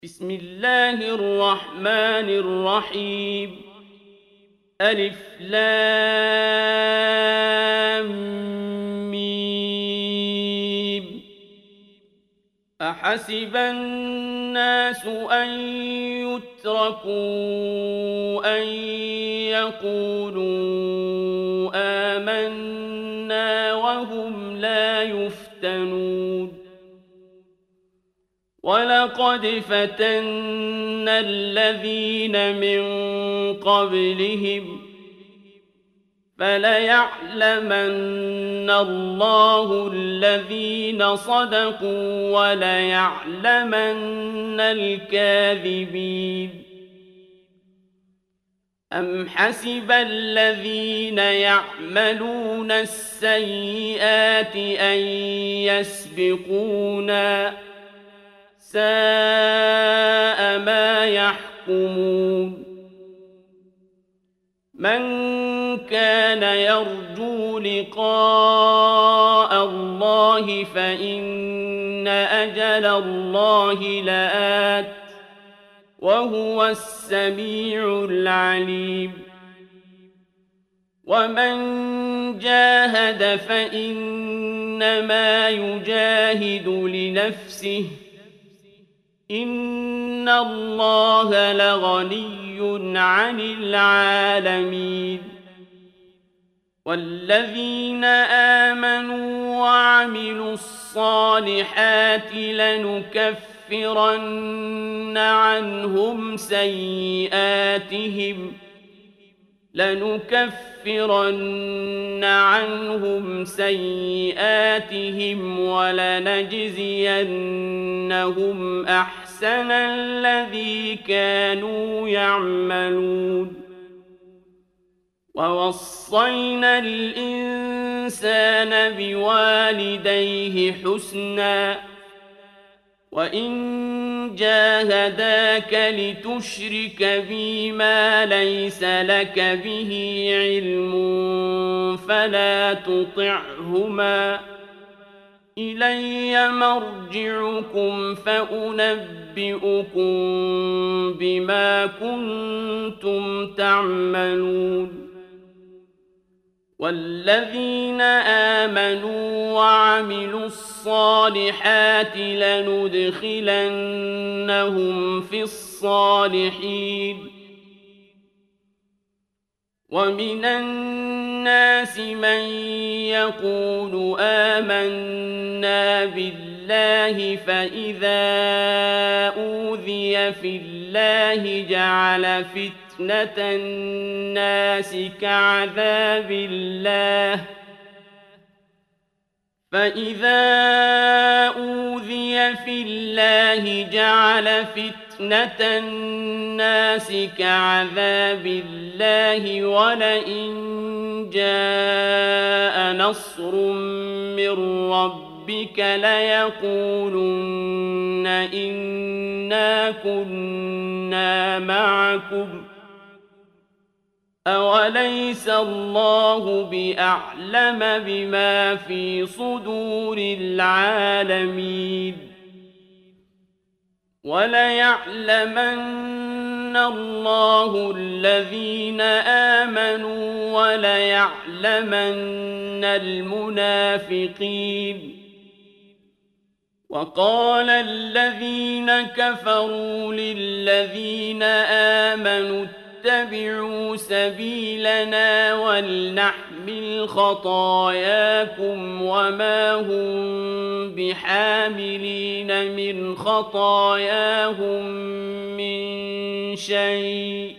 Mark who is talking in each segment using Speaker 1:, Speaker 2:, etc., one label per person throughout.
Speaker 1: بسم الله الرحمن الرحيم. ألف لام ميم. أحسب الناس أن يتركوا أن يقولوا آمنا وهم لا يفتنون. ولقد فتنا الذين من قبلهم فليعلمن الله الذين صدقوا وليعلمن الكاذبين. أم حسب الذين يعملون السيئات أن يسبقونا ساء ما يحكمون. من كان يرجو لقاء الله فإن أجل الله لآت وهو السميع العليم. ومن جاهد فإنما يجاهد لنفسه إن الله لغني عن العالمين. والذين آمنوا وعملوا الصالحات لنكفرن عنهم سيئاتهم ولنجزينهم أحسن الذي كانوا يعملون. ووصينا الإنسان بوالديه حسنا وإن جاهداك لتشرك بي ما ليس لك به علم فلا تطعهما إلي مرجعكم فأنبئكم بما كنتم تعملون. والذين آمنوا وعملوا الصالحات لندخلنهم في الصالحين. ومن الناس من يقول آمنا بالله فإذا أوذي في الله جعل فتنة الناس كعذاب الله ولئن جاء نصر من ربك ليقولن إنا كنا معكم أوليس الله بأعلم بما في صدور العالمين. وليعلمن الله الذين آمنوا وليعلمن المنافقين. وقال الذين كفروا للذين آمنوا اتبعوا سبيلنا ولنحمل خطاياكم وما هم بحاملين من خطاياهم من شيء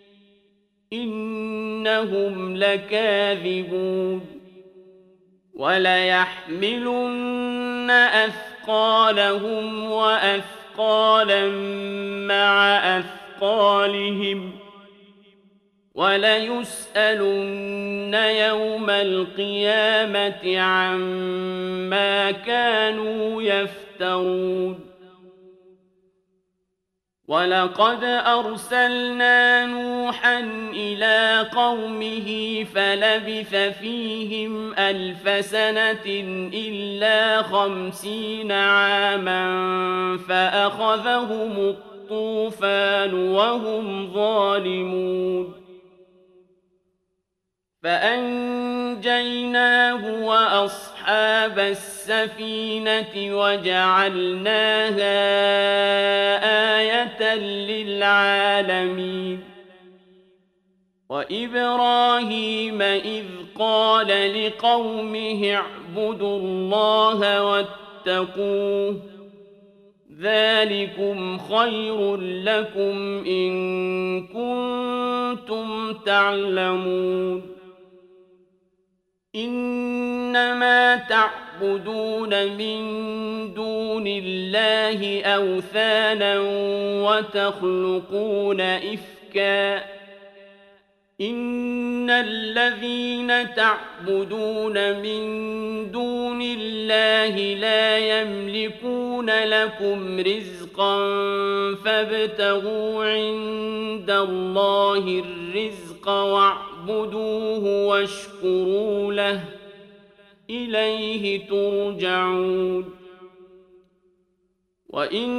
Speaker 1: إنهم لكاذبون. وليحملن أثقالهم وأثقالا مع أثقالهم وليسألن يوم القيامة عما كانوا يفترون. ولقد أرسلنا نوحا إلى قومه فلبث فيهم 1000 سنة إلا 50 عاما فأخذهم الطوفان وهم ظالمون فأنجيناه وأصحاب السفينة وجعلناها آية للعالمين وإبراهيم إذ قال لقومه اعبدوا الله واتقوه ذلكم خير لكم إن كنتم تعلمون إنما تعبدون من دون الله أوثانا وتخلقون إفكا إن الذين تعبدون من دون الله لا يملكون لكم رزقا فابتغوا عند الله الرزق واعبدوه واشكروا له إليه ترجعون وإن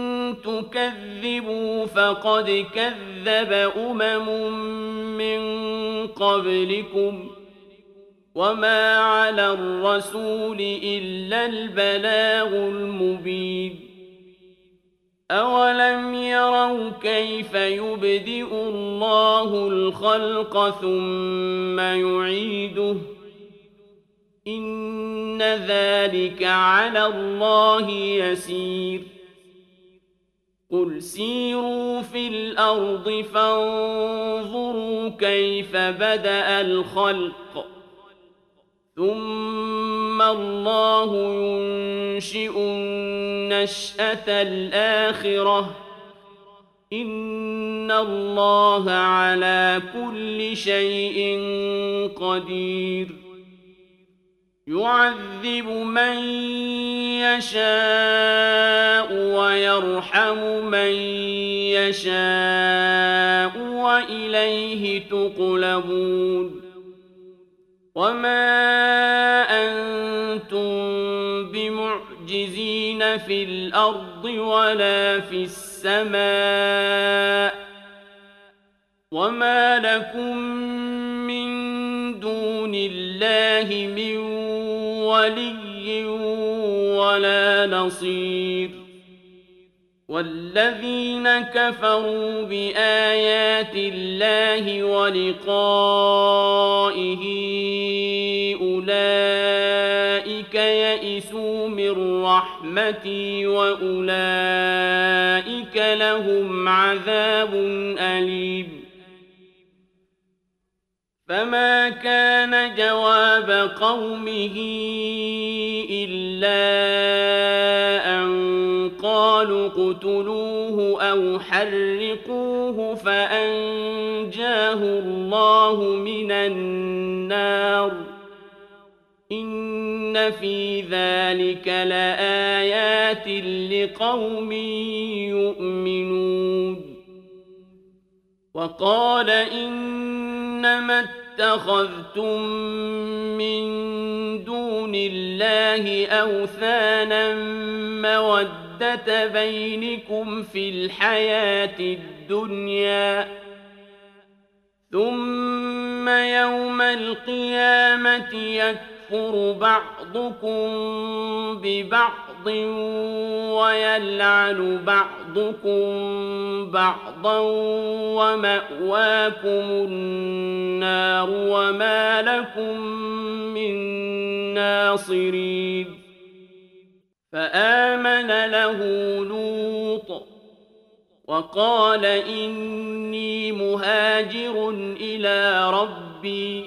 Speaker 1: تكذبوا فقد كذب من قبلكم وما على الرسول إلا البلاغ المبين أولم يروا كيف يبدئ الله الخلق ثم يعيده إن ذلك على الله يسير قل سيروا في الأرض فانظروا كيف بدأ الخلق ثم الله ينشئ النشأة الآخرة إن الله على كل شيء قدير يعذب من يشاء ويرحم من يشاء وإليه تقلبون وما أنتم بمعجزين في الأرض ولا في السماء وما لكم من دون الله من ولي ولا نصير والذين كفروا بآيات الله ولقائه أولئك يئسوا من رحمتي وأولئك لهم عذاب أليم فما كان جواب قومه إلا أن قالوا اقتلوه أو حرقوه فأنجاه الله من النار إن في ذلك لآيات لقوم يؤمنون وقال إنما اتخذتم من دون الله أوثانا مودة بينكم في الحياة الدنيا ثم يوم القيامة يكفر بعضكم ببعض ويلعن بعضكم بعضا ومأواكم النار وما لكم من ناصرين فآمن له لوط وقال إني مهاجر إلى ربي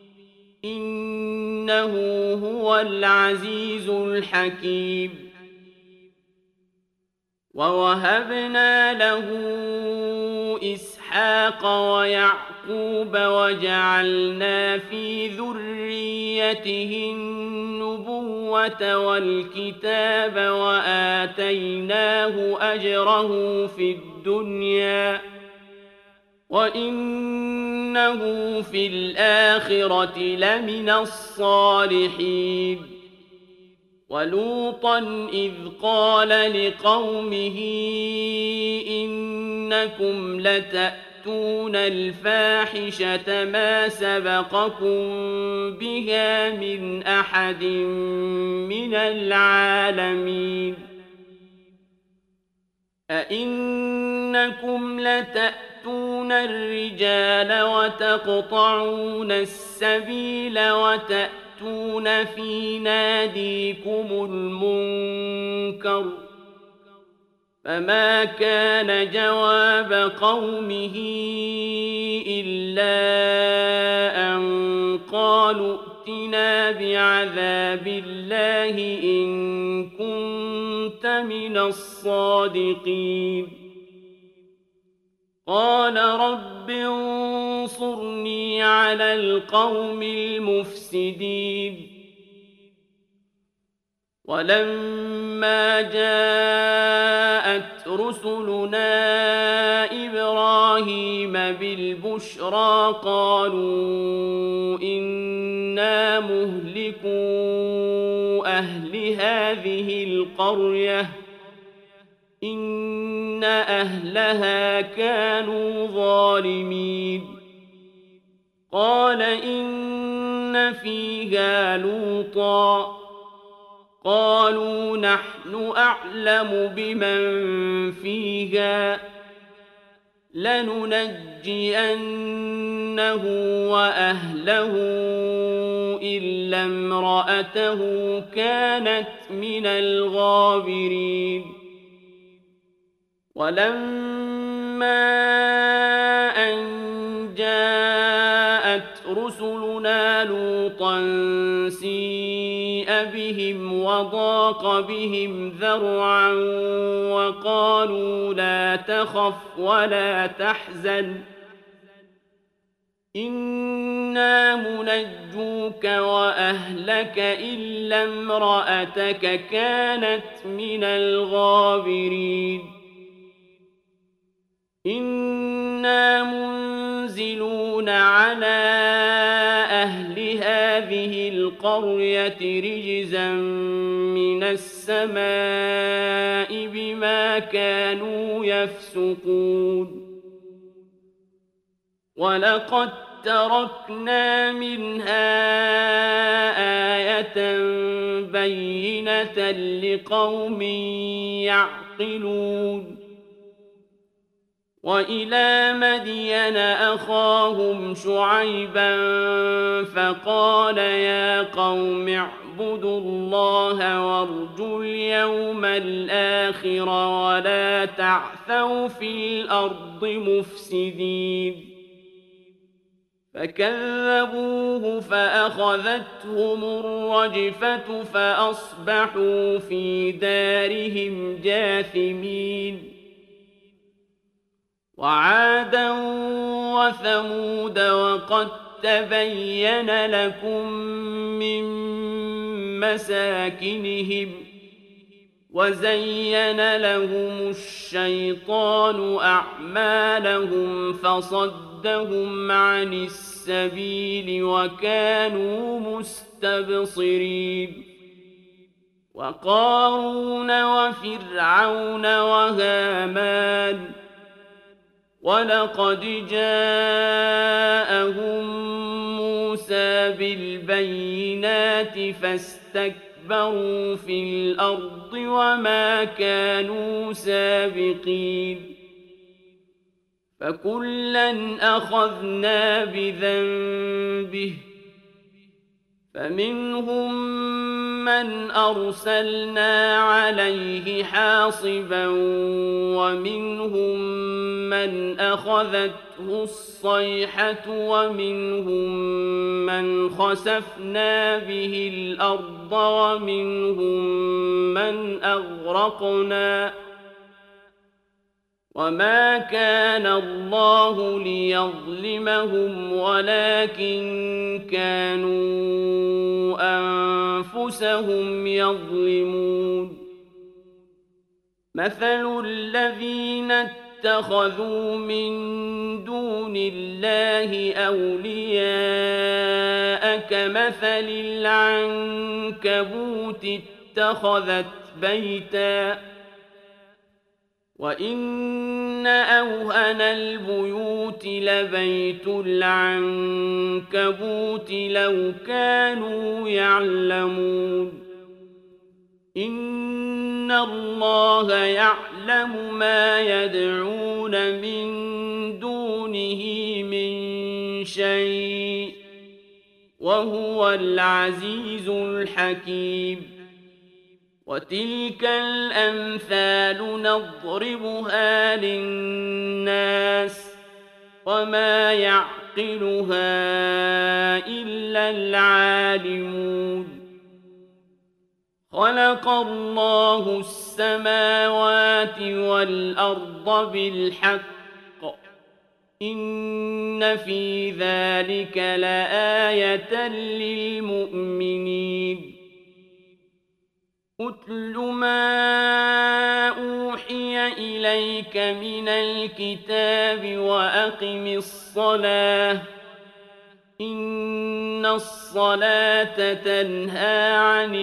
Speaker 1: إنه هو العزيز الحكيم ووهبنا له إسحاق ويعقوب يعقوب وجعلنا في ذريته النبوة والكتاب وآتيناه أجره في الدنيا وإنه في الآخرة لمن الصالحين ولوطا إذ قال لقومه إنكم لتأتون الفاحشة ما سبقكم بها من أحد من العالمين أئنكم لتأتون الرجال وتقطعون السبيل وتأتون في ناديكم المنكر فما كان جواب قومه إلا أن قالوا ائتنا بعذاب الله إن كنت من الصادقين قال رب انصرني على القوم المفسدين ولما جاءت رسلنا إبراهيم بالبشرى قالوا إنا مهلكو أهل هذه القرية إن أهلها كانوا ظالمين قال إن فيها لوطا قالوا نحن أعلم بمن فيها لننجينه وأهله إلا امرأته كانت من الغابرين ولما أن جاءت رسلنا لوطا سيء بهم وضاق بهم ذرعا وقالوا لا تخف ولا تحزن إنا منجوك وأهلك إلا امرأتك كانت من الغابرين إنا منزلون على أهل هذه القرية رجزا من السماء بما كانوا يفسقون ولقد تركنا منها آية بينة لقوم يعقلون وإلى مدين أخاهم شعيبا فقال يا قوم اعبدوا الله وارجوا اليوم الآخر ولا تعثوا في الأرض مفسدين فكذبوه فأخذتهم الرجفة فأصبحوا في دارهم جاثمين وعادا وثمود وقد تبين لكم من مساكنهم وزين لهم الشيطان أعمالهم فصدهم عن السبيل وكانوا مستبصرين وقارون وفرعون وهامان ولقد جاءهم موسى بالبينات فاستكبروا في الأرض وما كانوا سابقين فكلا أخذنا بذنبه فمنهم من أرسلنا عليه حاصبا ومنهم من أخذته الصيحة ومنهم من خسفنا به الأرض ومنهم من أغرقنا وما كان الله ليظلمهم ولكن كانوا أنفسهم يظلمون مثل الذين اتخذوا من دون الله أولياء كمثل العنكبوت اتخذت بيتا وإن أوهن البيوت لبيت العنكبوت لو كانوا يعلمون إن الله يعلم ما يدعون من دونه من شيء وهو العزيز الحكيم وتلك الأمثال نضربها للناس وما يعقلها إلا العالمون خلق الله السماوات والأرض بالحق إن في ذلك لآية للمؤمنين أتل ما أوحي إليك من الكتاب وأقم الصلاة إن الصلاة تنهى عن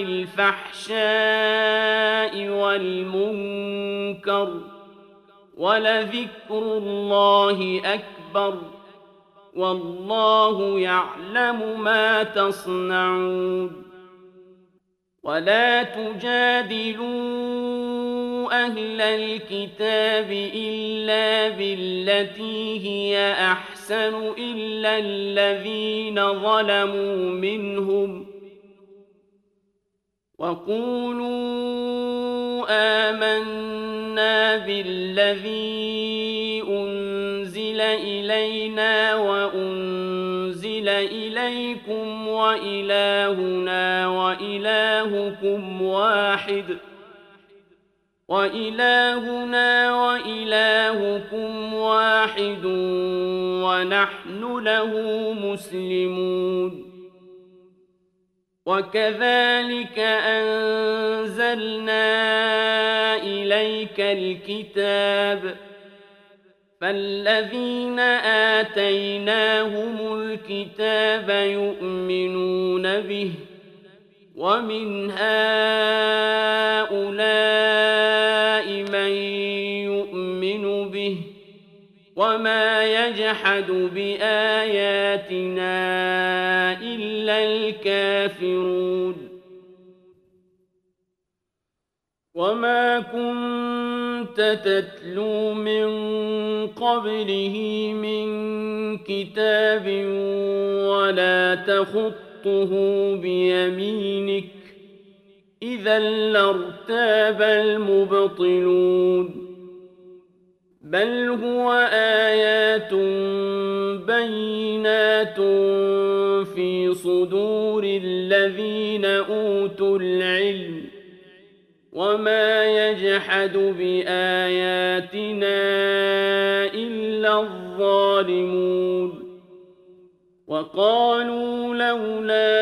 Speaker 1: الفحشاء والمنكر ولذكر الله أكبر والله يعلم ما تصنعون ولا تجادلوا أهل الكتاب إلا بالتي هي أحسن إلا الذين ظلموا منهم وقولوا آمنا بالذي أنزل إلينا وأنزل إليكم وإلهنا وإلهكم واحد ونحن له مسلمون وكذلك أنزلنا إليك الكتاب فالذين آتيناهم الكتاب يؤمنون به ومن هؤلاء من يؤمن به وما يجحد بآياتنا إلا الكافرون وما كنت تتلو من قبله من كتاب ولا تخطه بيمينك إذا لارتاب المبطلون بل هو آيات بينات في صدور الذين أوتوا العلم وما يجحد بآياتنا إلا الظالمون وقالوا لولا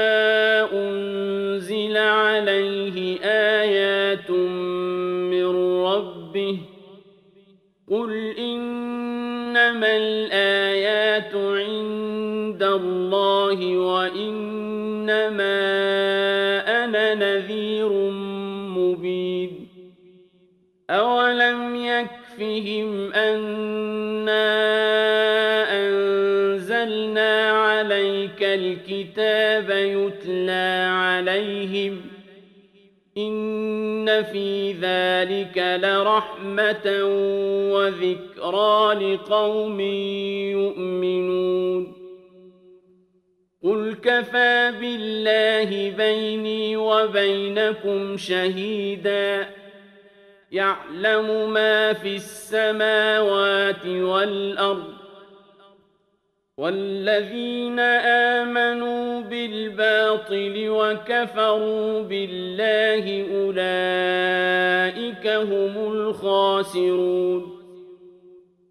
Speaker 1: أنزل عليه آيات من ربه قل إنما الآيات عند الله وإنما أنا نذير مبين أولم يكفهم أنا أنزلنا عليك الكتاب يتلى عليهم إن في ذلك لرحمة وذكرى لقوم يؤمنون قل كفى بالله بيني وبينكم شهيدا يعلم ما في السماوات والأرض والذين آمنوا بالباطل وكفروا بالله أولئك هم الخاسرون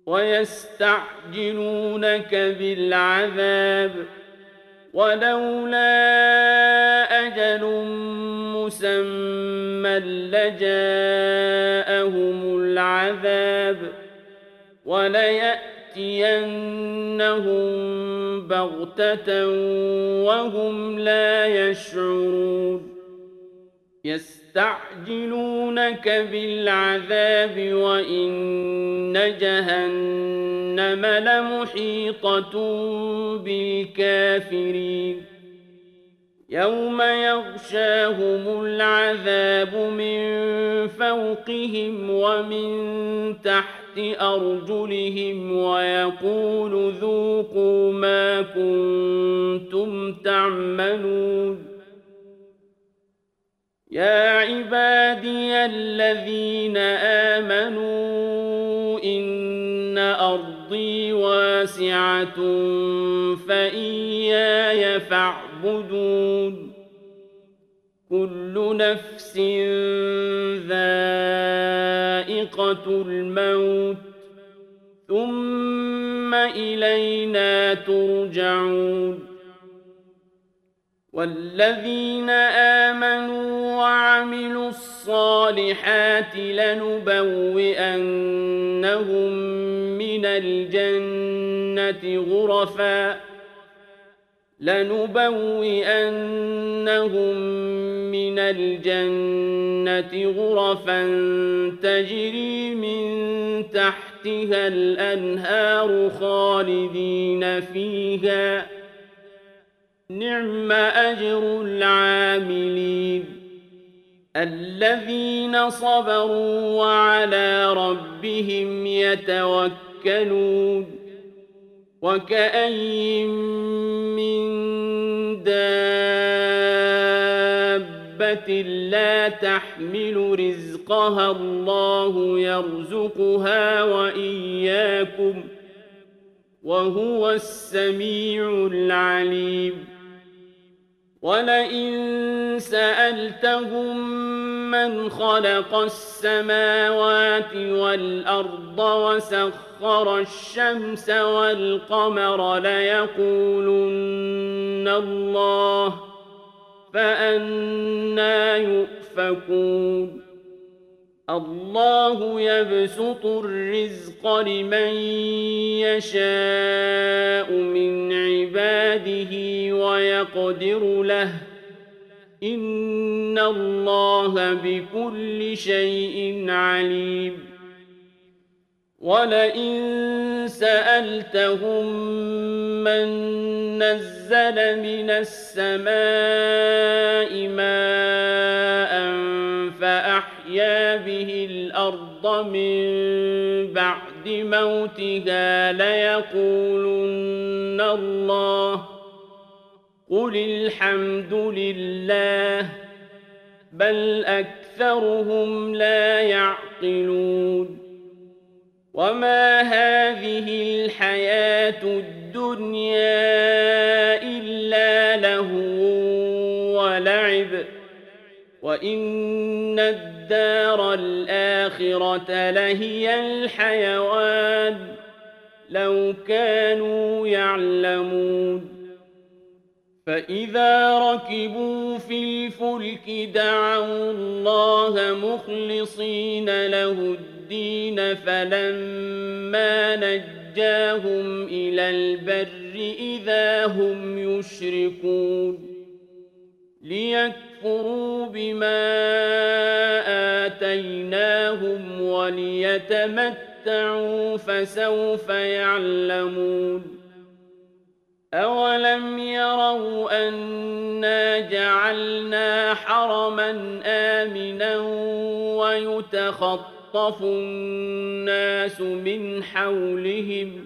Speaker 1: ويستعجلونك بالعذاب ولولا أجل مسمى لجاءهم العذاب وليأتينهم بغتة وهم لا يشعرون يستعجلونك بالعذاب وإن جهنم لمحيطة بالكافرين يوم يغشاهم العذاب من فوقهم ومن تحت أرجلهم ويقول ذوقوا ما كنتم تعملون يا عبادي الذين آمنوا إن أرضي واسعة فإياي فاعبدون كل نفس ذائقة الموت ثم إلينا ترجعون والذين آمنوا وعملوا الصالحات لنبوئنهم من الجنة غرفا تجري من تحتها الأنهار خالدين فيها نعم أجر العاملين الذين صبروا وعلى ربهم يتوكلون وكأي من دابة لا تحمل رزقها الله يرزقها وإياكم وهو السميع العليم ولئن سألتهم من خلق السماوات والأرض وسخر الشمس والقمر ليقولن الله فأنى يؤفكون الله يبسط الرزق لمن يشاء من عباده ويقدر له إن الله بكل شيء عليم ولئن سألتهم من نزل من السماء ماء فأحيا به الأرض من بعد موتها ليقولن الله قل الحمد لله بل أكثرهم لا يعقلون وما هذه الحياة الدنيا إلا لهو ولعب وإن الدار الآخرة لهي الحيوان لو كانوا يعلمون فإذا ركبوا في الفلك دعوا الله مخلصين له الدين فلما نجاهم إلى البر إذا هم يشركون ليكفروا بما آتيناهم وليتمتعوا فسوف يعلمون أولم يروا أنا جعلنا حرما آمنا ويتخطف الناس من حولهم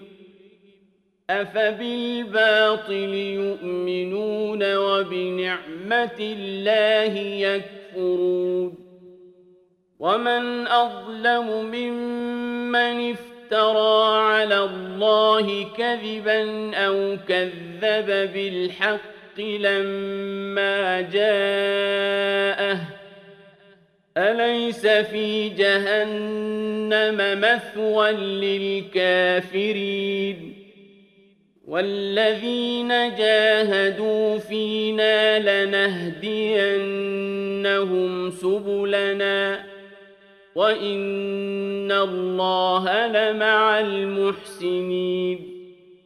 Speaker 1: أفبالباطل يؤمنون وبنعمة الله يكفرون ومن أظلم ممن افترى على الله كذبا أو كذب بالحق لما جاءه أليس في جهنم مثوى للكافرين والذين جاهدوا فينا لنهدينهم سبلنا وإن الله لمع المحسنين